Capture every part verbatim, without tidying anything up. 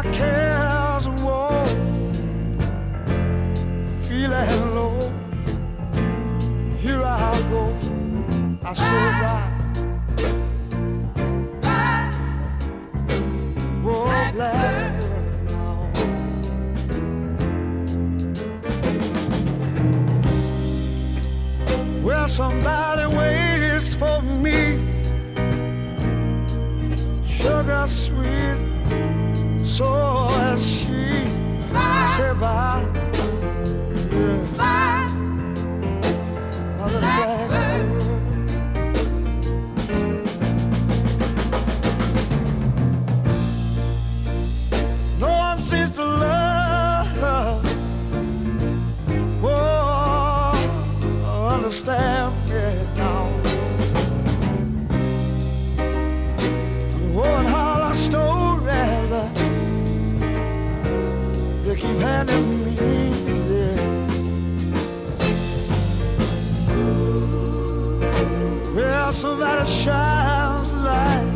cares and woe, feeling low. Here I go, I say bye. Bye. Oh, black now. Well, somebody waits for me, sugar sweet, so as she. Bye. I say bye. Yeah. Bye. Blackbird. No one seems to love, oh, understand me now. Oh, and all our stories they keep handing me. Well, somebody shines the light.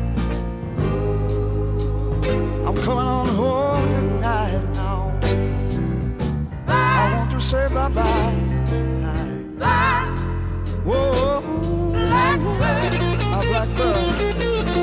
I'm coming on home tonight now. Bye. I want to say bye-bye. Bye. Whoa, blackbird. A blackbird.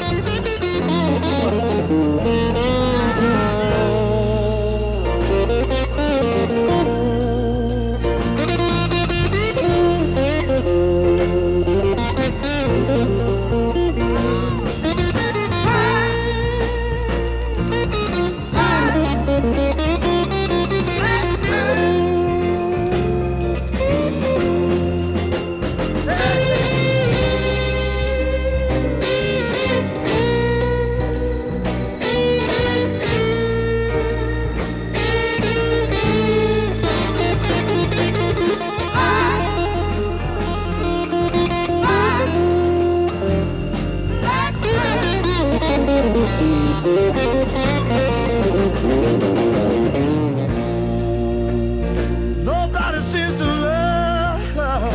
Nobody seems to love,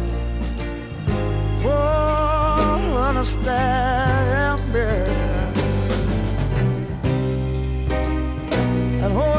oh, understand me, and hold